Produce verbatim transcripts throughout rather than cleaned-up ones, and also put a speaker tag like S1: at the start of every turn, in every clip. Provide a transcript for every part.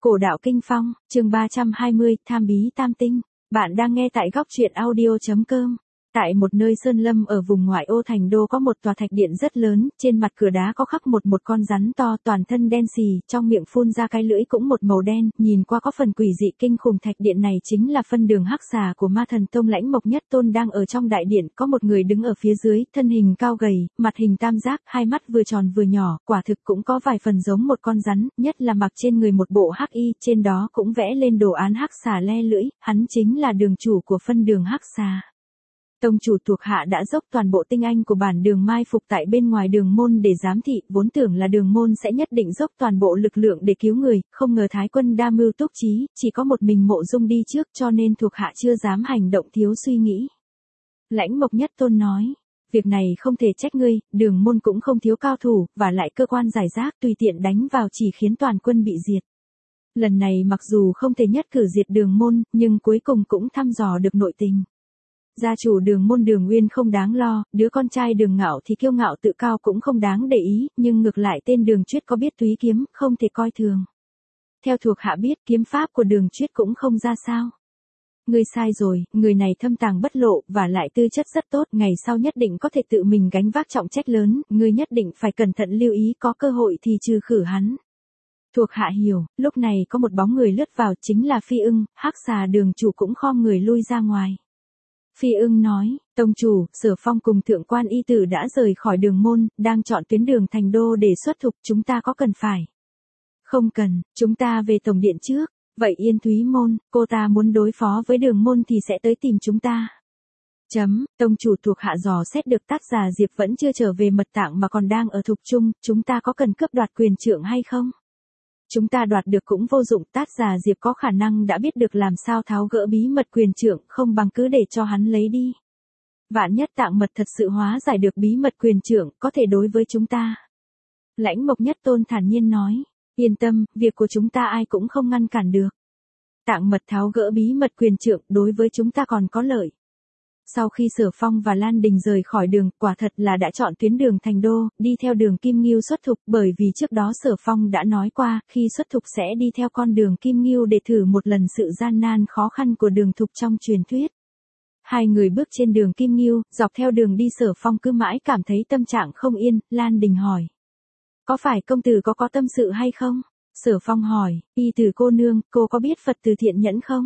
S1: Cổ đạo kinh phong, chương ba trăm hai mươi, tham bí tam tinh. Bạn đang nghe tại góc truyện audio chấm com. Tại một nơi sơn lâm ở vùng ngoại ô thành đô có một tòa thạch điện rất lớn, trên mặt cửa đá có khắc một một con rắn to toàn thân đen xì, trong miệng phun ra cái lưỡi cũng một màu đen, nhìn qua có phần quỷ dị kinh khủng. Thạch điện này chính là phân đường hắc xà của ma thần tông Lãnh Mộc Nhất Tôn đang ở trong đại điện, có một người đứng ở phía dưới, thân hình cao gầy, mặt hình tam giác, hai mắt vừa tròn vừa nhỏ, quả thực cũng có vài phần giống một con rắn, nhất là mặc trên người một bộ hắc y, trên đó cũng vẽ lên đồ án hắc xà le lưỡi, hắn chính là đường chủ của phân đường hắc xà. Tông chủ thuộc hạ đã dốc toàn bộ tinh anh của bản đường mai phục tại bên ngoài đường môn để giám thị, vốn tưởng là đường môn sẽ nhất định dốc toàn bộ lực lượng để cứu người, không ngờ Thái quân đa mưu túc trí, chỉ có một mình Mộ Dung đi trước cho nên thuộc hạ chưa dám hành động thiếu suy nghĩ. Lãnh Mộc Nhất Tôn nói, việc này không thể trách ngươi, đường môn cũng không thiếu cao thủ, và lại cơ quan giải rác tùy tiện đánh vào chỉ khiến toàn quân bị diệt. Lần này mặc dù không thể nhất cử diệt đường môn, nhưng cuối cùng cũng thăm dò được nội tình. Gia chủ đường môn Đường Uyên không đáng lo, đứa con trai Đường Ngạo thì kiêu ngạo tự cao cũng không đáng để ý, nhưng ngược lại tên Đường Chuyết có biết túy kiếm, không thể coi thường. Theo thuộc hạ biết kiếm pháp của Đường Chuyết cũng không ra sao. Ngươi sai rồi, người này thâm tàng bất lộ, và lại tư chất rất tốt, ngày sau nhất định có thể tự mình gánh vác trọng trách lớn, ngươi nhất định phải cẩn thận lưu ý, có cơ hội thì trừ khử hắn. Thuộc hạ hiểu, lúc này có một bóng người lướt vào, chính là Phi Ưng, hắc xà đường chủ cũng khom người lui ra ngoài. Phi Ưng nói, tông chủ, Sở Phong cùng thượng quan y tử đã rời khỏi đường môn, đang chọn tuyến đường thành đô để xuất thục, chúng ta có cần phải? Không cần, chúng ta về tổng điện trước. Vậy Yên Thúy Môn, cô ta muốn đối phó với đường môn thì sẽ tới tìm chúng ta. Chấm, tông chủ thuộc hạ dò xét được Tác Già Diệp vẫn chưa trở về mật tạng mà còn đang ở thục trung, chúng ta có cần cướp đoạt quyền trượng hay không? Chúng ta đoạt được cũng vô dụng, Tác Già Diệp có khả năng đã biết được làm sao tháo gỡ bí mật quyền trượng, không bằng cứ để cho hắn lấy đi. Vạn nhất tạng mật thật sự hóa giải được bí mật quyền trượng, có thể đối với chúng ta. Lãnh Mộc Nhất Tôn thản nhiên nói, yên tâm, việc của chúng ta ai cũng không ngăn cản được. Tạng mật tháo gỡ bí mật quyền trượng đối với chúng ta còn có lợi. Sau khi Sở Phong và Lan Đình rời khỏi đường, quả thật là đã chọn tuyến đường thành đô, đi theo đường Kim Ngưu xuất thục, bởi vì trước đó Sở Phong đã nói qua, khi xuất thục sẽ đi theo con đường Kim Ngưu để thử một lần sự gian nan khó khăn của đường thục trong truyền thuyết. Hai người bước trên đường Kim Ngưu, dọc theo đường đi Sở Phong cứ mãi cảm thấy tâm trạng không yên, Lan Đình hỏi. Có phải công tử có có tâm sự hay không? Sở Phong hỏi, y tử cô nương, cô có biết Phật Từ Thiện Nhẫn không?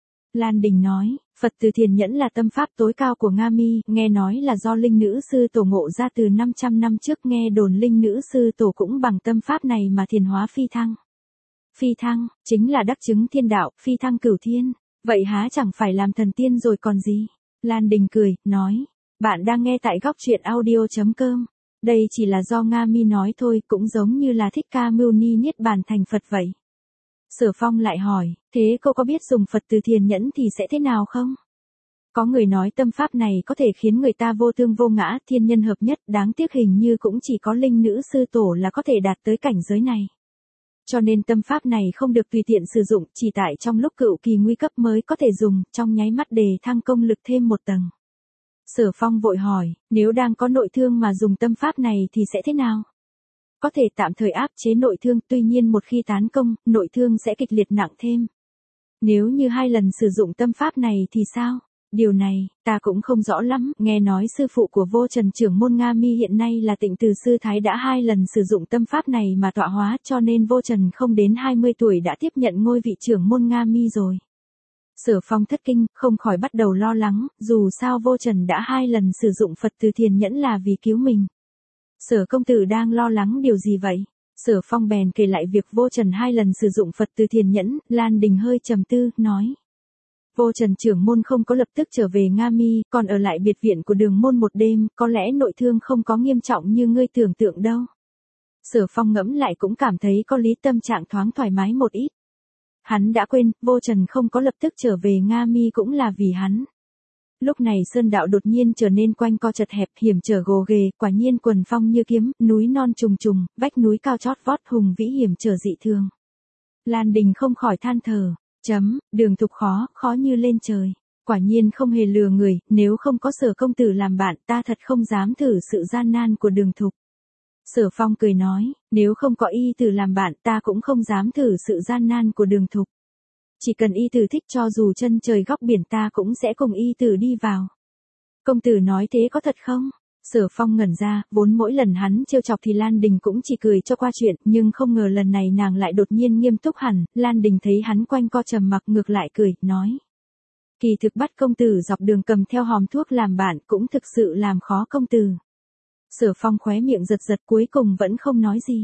S1: Lan Đình nói, Phật Từ Thiện Nhẫn là tâm pháp tối cao của Nga Mi, nghe nói là do linh nữ sư tổ ngộ ra từ năm trăm năm trước, nghe đồn linh nữ sư tổ cũng bằng tâm pháp này mà thiền hóa phi thăng. Phi thăng, chính là đắc chứng thiên đạo, phi thăng cửu thiên, vậy há chẳng phải làm thần tiên rồi còn gì? Lan Đình cười, nói, bạn đang nghe tại góc truyện audio chấm com. Đây chỉ là do Nga Mi nói thôi, cũng giống như là Thích Ca Mâu Ni niết bàn thành Phật vậy. Sở Phong lại hỏi, thế cô có biết dùng Phật Từ Thiện Nhẫn thì sẽ thế nào không? Có người nói tâm pháp này có thể khiến người ta vô thương vô ngã, thiên nhân hợp nhất, đáng tiếc hình như cũng chỉ có linh nữ sư tổ là có thể đạt tới cảnh giới này. Cho nên tâm pháp này không được tùy tiện sử dụng, chỉ tại trong lúc cựu kỳ nguy cấp mới có thể dùng, trong nháy mắt đề thăng công lực thêm một tầng. Sở Phong vội hỏi, nếu đang có nội thương mà dùng tâm pháp này thì sẽ thế nào? Có thể tạm thời áp chế nội thương, tuy nhiên một khi tán công, nội thương sẽ kịch liệt nặng thêm. Nếu như hai lần sử dụng tâm pháp này thì sao? Điều này, ta cũng không rõ lắm, nghe nói sư phụ của Vô Trần trưởng môn Nga Mi hiện nay là Tịnh Từ Sư Thái đã hai lần sử dụng tâm pháp này mà tọa hóa, cho nên Vô Trần không đến hai mươi tuổi đã tiếp nhận ngôi vị trưởng môn Nga Mi rồi. Sở Phong thất kinh, không khỏi bắt đầu lo lắng, dù sao Vô Trần đã hai lần sử dụng Phật Từ Thiện Nhẫn là vì cứu mình. Sở công tử đang lo lắng điều gì vậy? Sở Phong bèn kể lại việc Vô Trần hai lần sử dụng Phật Từ Thiện Nhẫn, Lan Đình hơi trầm tư, nói. Vô Trần trưởng môn không có lập tức trở về Nga Mi, còn ở lại biệt viện của đường môn một đêm, có lẽ nội thương không có nghiêm trọng như ngươi tưởng tượng đâu. Sở Phong ngẫm lại cũng cảm thấy có lý, tâm trạng thoáng thoải mái một ít. Hắn đã quên, Vô Trần không có lập tức trở về Nga Mi cũng là vì hắn. Lúc này sơn đạo đột nhiên trở nên quanh co chật hẹp, hiểm trở gồ ghề, quả nhiên quần phong như kiếm, núi non trùng trùng, vách núi cao chót vót, hùng vĩ hiểm trở dị thường. Lan Đình không khỏi than thở, chấm, đường thục khó, khó như lên trời. Quả nhiên không hề lừa người, nếu không có Sở công tử làm bạn, ta thật không dám thử sự gian nan của đường thục. Sở Phong cười nói, nếu không có y tử làm bạn ta cũng không dám thử sự gian nan của Đường Thục. Chỉ cần y tử thích cho dù chân trời góc biển ta cũng sẽ cùng y tử đi vào. Công tử nói thế có thật không? Sở Phong ngẩn ra, vốn mỗi lần hắn trêu chọc thì Lan Đình cũng chỉ cười cho qua chuyện, nhưng không ngờ lần này nàng lại đột nhiên nghiêm túc hẳn, Lan Đình thấy hắn quanh co trầm mặc ngược lại cười, nói. Kỳ thực bắt công tử dọc đường cầm theo hòm thuốc làm bạn cũng thực sự làm khó công tử. Sở Phong khóe miệng giật giật cuối cùng vẫn không nói gì.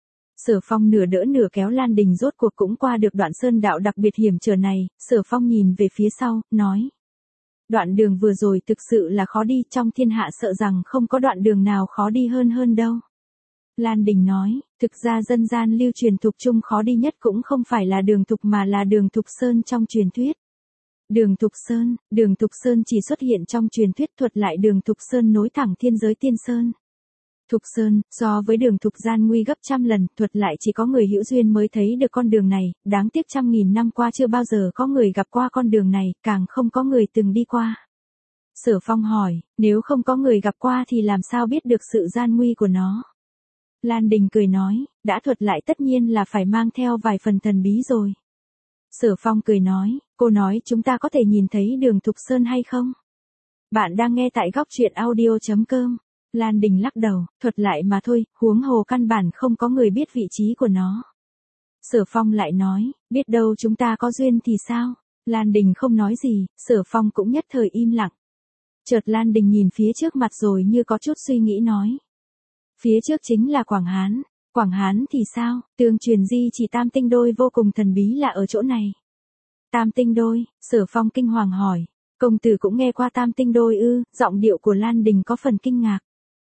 S1: Sở Phong nửa đỡ nửa kéo Lan Đình rốt cuộc cũng qua được đoạn sơn đạo đặc biệt hiểm trở này, Sở Phong nhìn về phía sau, nói. Đoạn đường vừa rồi thực sự là khó đi, trong thiên hạ sợ rằng không có đoạn đường nào khó đi hơn hơn đâu. Lan Đình nói, thực ra dân gian lưu truyền Thục Trung khó đi nhất cũng không phải là đường Thục mà là đường Thục Sơn trong truyền thuyết. Đường Thục Sơn, đường Thục Sơn chỉ xuất hiện trong truyền thuyết, thuật lại đường Thục Sơn nối thẳng thiên giới Tiên Sơn. Thục Sơn, so với đường Thục gian nguy gấp trăm lần, thuật lại chỉ có người hữu duyên mới thấy được con đường này, đáng tiếc trăm nghìn năm qua chưa bao giờ có người gặp qua con đường này, càng không có người từng đi qua. Sở Phong hỏi, nếu không có người gặp qua thì làm sao biết được sự gian nguy của nó? Lan Đình cười nói, đã thuật lại tất nhiên là phải mang theo vài phần thần bí rồi. Sở Phong cười nói, cô nói chúng ta có thể nhìn thấy đường Thục Sơn hay không? Bạn đang nghe tại góc truyện audio chấm com. Lan Đình lắc đầu, thuật lại mà thôi, huống hồ căn bản không có người biết vị trí của nó. Sở Phong lại nói, biết đâu chúng ta có duyên thì sao? Lan Đình không nói gì, Sở Phong cũng nhất thời im lặng. Chợt Lan Đình nhìn phía trước mặt rồi như có chút suy nghĩ nói. Phía trước chính là Quảng Hán. Quảng Hán thì sao? Tương truyền di chỉ tam tinh đôi vô cùng thần bí là ở chỗ này. Tam tinh đôi, Sở Phong kinh hoàng hỏi. Công tử cũng nghe qua tam tinh đôi ư? Giọng điệu của Lan Đình có phần kinh ngạc.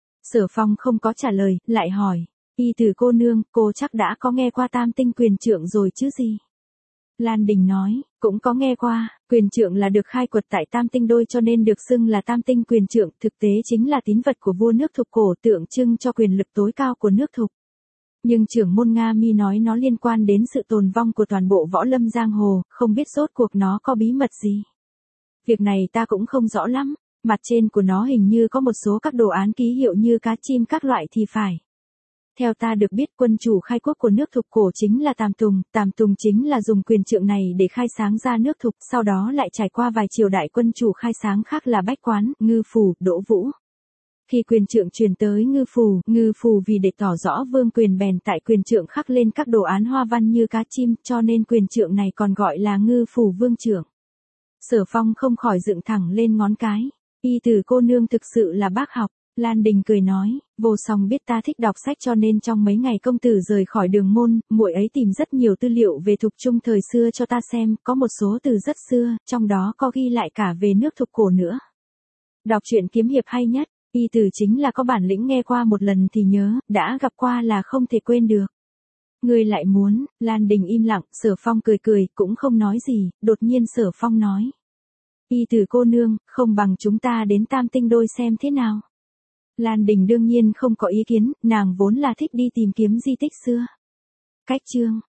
S1: Sở Phong không có trả lời, lại hỏi. Y tử cô nương, cô chắc đã có nghe qua tam tinh quyền trượng rồi chứ gì? Lan Đình nói, cũng có nghe qua, quyền trượng là được khai quật tại tam tinh đôi cho nên được xưng là tam tinh quyền trượng, thực tế chính là tín vật của vua nước Thục cổ tượng trưng cho quyền lực tối cao của nước Thục. Nhưng trưởng môn Nga Mi nói nó liên quan đến sự tồn vong của toàn bộ võ lâm giang hồ, không biết rốt cuộc nó có bí mật gì. Việc này ta cũng không rõ lắm, mặt trên của nó hình như có một số các đồ án ký hiệu như cá chim các loại thì phải. Theo ta được biết quân chủ khai quốc của nước Thục cổ chính là Tàm Tùng, Tàm Tùng chính là dùng quyền trượng này để khai sáng ra nước Thục, sau đó lại trải qua vài triều đại quân chủ khai sáng khác là Bách Quán, Ngư Phủ, Đỗ Vũ. Khi quyền trượng truyền tới Ngư Phủ, Ngư Phủ vì để tỏ rõ vương quyền bèn tại quyền trượng khắc lên các đồ án hoa văn như cá chim, cho nên quyền trượng này còn gọi là Ngư Phủ Vương Trượng. Sở Phong không khỏi dựng thẳng lên ngón cái. Y tử cô nương thực sự là bác học. Lan Đình cười nói, vô song biết ta thích đọc sách cho nên trong mấy ngày công tử rời khỏi đường môn, muội ấy tìm rất nhiều tư liệu về Thục Trung thời xưa cho ta xem, có một số từ rất xưa, trong đó có ghi lại cả về nước Thục cổ nữa. Đọc truyện kiếm hiệp hay nhất, y tử chính là có bản lĩnh nghe qua một lần thì nhớ, đã gặp qua là không thể quên được. Ngươi lại muốn, Lan Đình im lặng, Sở Phong cười cười, cũng không nói gì, đột nhiên Sở Phong nói. Y tử cô nương, không bằng chúng ta đến tam tinh đôi xem thế nào. Lan Đình đương nhiên không có ý kiến, nàng vốn là thích đi tìm kiếm di tích xưa. Cách chương